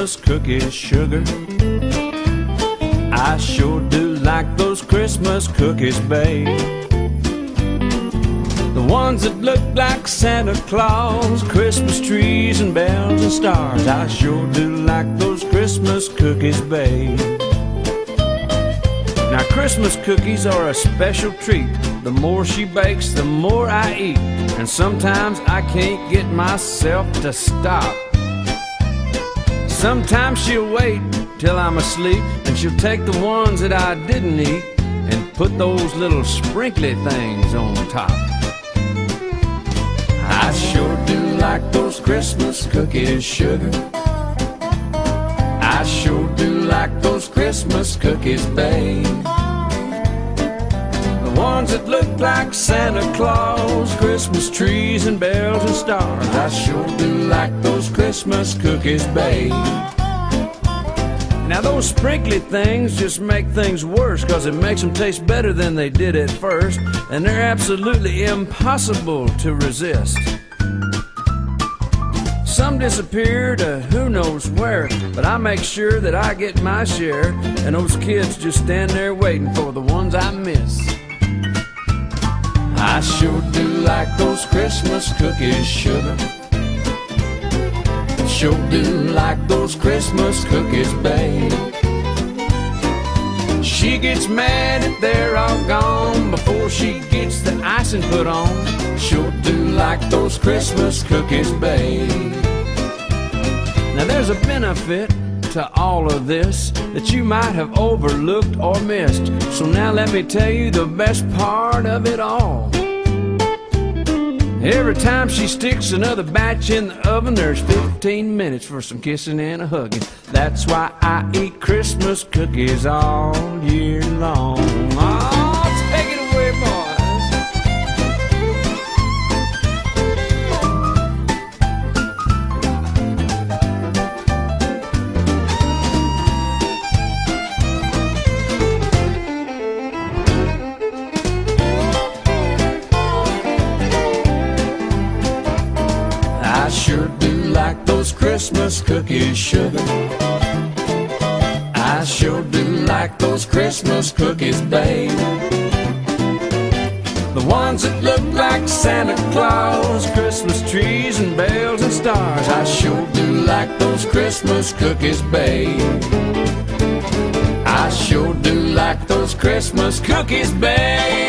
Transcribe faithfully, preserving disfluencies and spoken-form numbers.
Christmas cookies, sugar. I sure do like those Christmas cookies, babe. The ones that look like Santa Claus, Christmas trees and bells and stars. I sure do like those Christmas cookies, babe. Now Christmas cookies are a special treat. The more she bakes, the more I eat. And sometimes I can't get myself to stop. Sometimes she'll wait till I'm asleep, and she'll take the ones that I didn't eat and put those little sprinkly things on top. I sure do like those Christmas cookies, sugar. I sure do like those Christmas cookies, babe. The ones that look like Santa Claus, Christmas trees and bells and stars. I sure do like those Christmas cookies, babe. Now those sprinkly things just make things worse, 'cause it makes them taste better than they did at first, and they're absolutely impossible to resist. Some disappear to who knows where, but I make sure that I get my share, and those kids just stand there waiting for the ones I miss. I sure do like those Christmas cookies, sugar. Sure do like those Christmas cookies, babe. She gets mad if they're all gone before she gets the icing put on. Sure do like those Christmas cookies, babe. Now there's a benefit to all of this that you might have overlooked or missed. So now let me tell you the best part of it all. Every time she sticks another batch in the oven, there's fifteen minutes for some kissing and a hugging. That's why I eat Christmas cookies all year long. Oh, take it away, boys. I sure do like those Christmas cookies, sugar. I sure do like those Christmas cookies, babe. The ones that look like Santa Claus, Christmas trees and bells and stars. I sure do like those Christmas cookies, babe. I sure do like those Christmas cookies, babe.